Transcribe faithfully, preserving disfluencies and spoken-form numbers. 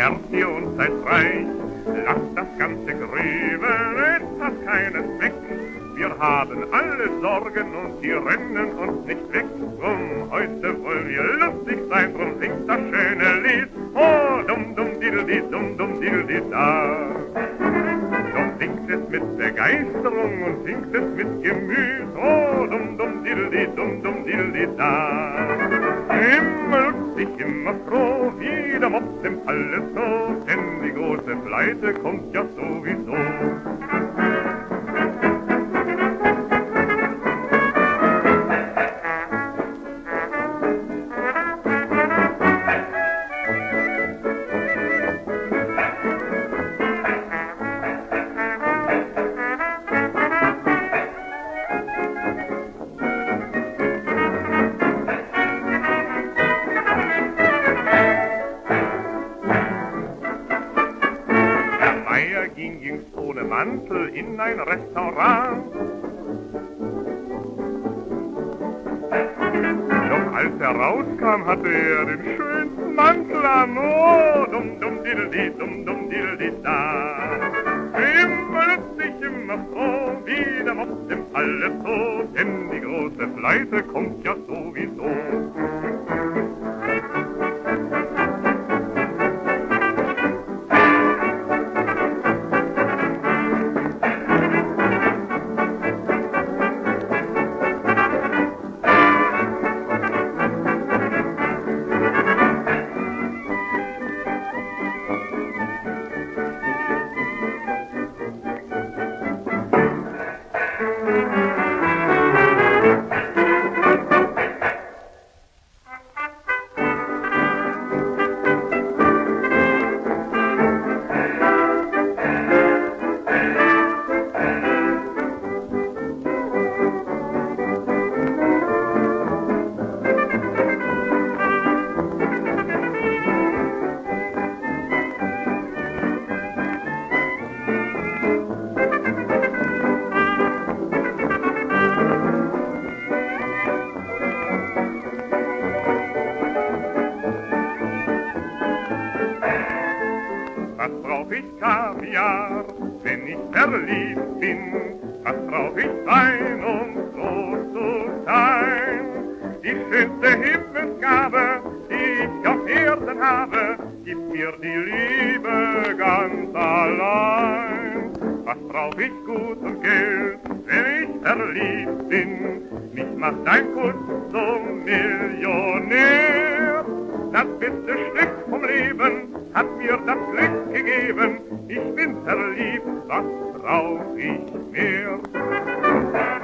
lernt ihr und seid reich. Lasst das Ganze grübeln, es hat keinen Zweck. Wir haben alle Sorgen und die rennen uns nicht weg. Drum heute wollen wir lustig sein, drum singt das schöne Lied. Oh, dum dum diddle dum dum diddle da. Doch singt es mit Begeisterung und singt es mit Gemüt. Oh, dum dum diddle dum dum diddle da. Immer lustig, immer froh, wie der Mops im Falle so, denn die große Pleite kommt ja sowieso. Ging ging's ohne Mantel in ein Restaurant. Doch als er rauskam, hatte er den schönsten Mantel an. Oh, dum dum diddle dum dum diddle da. Immer lustig, immer froh, wie der Mops im Falle so, denn die große Pleite kommt ja sowieso. Was brauch ich Kaviar, wenn ich verliebt bin? Was brauch ich Wein, um so zu sein? Die schönste Himmelsgabe, die ich auf Erden habe, gibt mir die Liebe ganz allein. Was brauch ich Gut und Geld, wenn ich verliebt bin? Mich macht ein Kuss zum Millionär. Das beste Stück vom Leben hat mir das Glück gegeben. Ich bin verliebt, was brauch ich mehr?